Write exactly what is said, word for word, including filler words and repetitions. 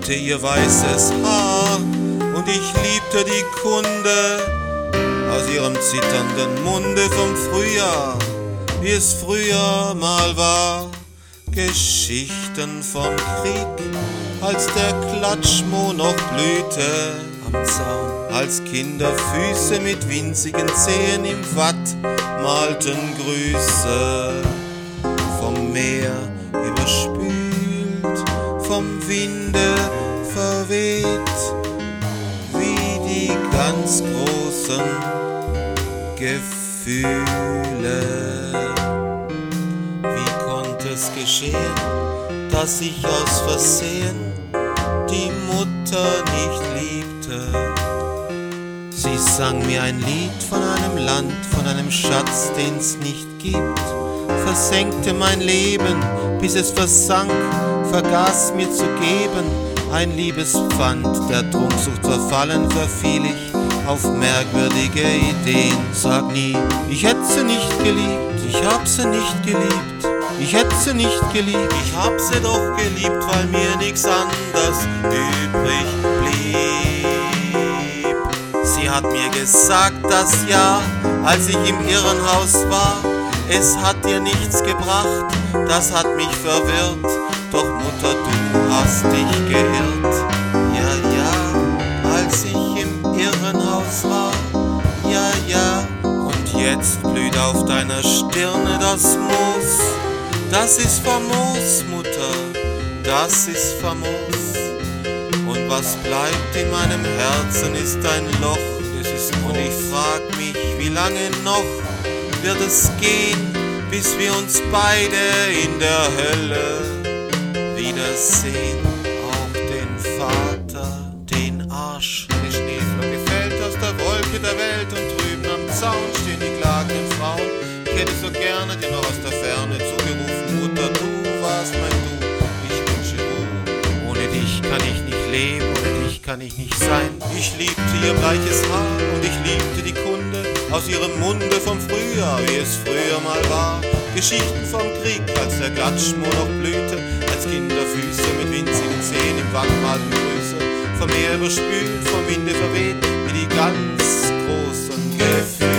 liebte ihr weißes Haar und ich liebte die Kunde aus ihrem zitternden Munde vom Frühjahr, wie es früher mal war. Geschichten vom Krieg, als der Klatschmoh noch blühte am Zaun, als Kinderfüße mit winzigen Zehen im Watt malten Grüße. Vom Meer überspült, vom Winde verweht, wie die ganz großen Gefühle. Wie konnte es geschehen, dass ich aus Versehen die Mutter nicht liebte? Sie sang mir ein Lied von einem Land, von einem Schatz, den's nicht gibt, versenkte mein Leben, bis es versank, vergaß mir zu geben, ein Liebespfand, der Trunksucht verfallen, verfiel ich auf merkwürdige Ideen. Sag nie, ich hätte sie nicht geliebt, ich hab sie nicht geliebt, ich hätte sie nicht geliebt, ich hab sie doch geliebt, weil mir nix anders übrig blieb. Sie hat mir gesagt, das Jahr, als ich im Irrenhaus war, es hat dir nichts gebracht, das hat mich verwirrt, doch Mutter, du hast dich geirrt. Ja, ja, als ich im Irrenhaus war, ja, ja, und jetzt blüht auf deiner Stirne das Moos. Das ist famos, Mutter, das ist famos. Und was bleibt in meinem Herzen ist ein Loch, das ist und ich frag mich, wie lange noch wird es gehen, bis wir uns beide in der Hölle wiedersehen. Auch den Vater, den Arsch, die Schneeflocke fällt aus der Wolke der Welt und drüben am Zaun stehen die klagenden Frauen. Ich hätte so gerne dir noch aus der Ferne zugerufen, Mutter, du warst mein Du, ich wünsche Ruhe. Ohne dich kann ich nicht leben, ohne dich kann ich nicht sein. Ich liebte ihr bleiches Haar und ich liebte die Kunde aus ihrem Munde vom Frühjahr, wie es früher mal war. Geschichten vom Krieg, als der Klatschmoor noch blühte, als Kinderfüße mit winzigen Zehen im Watt malten Grüße. Vom Meer überspült, vom Winde verweht, wie die ganz großen Gefühle.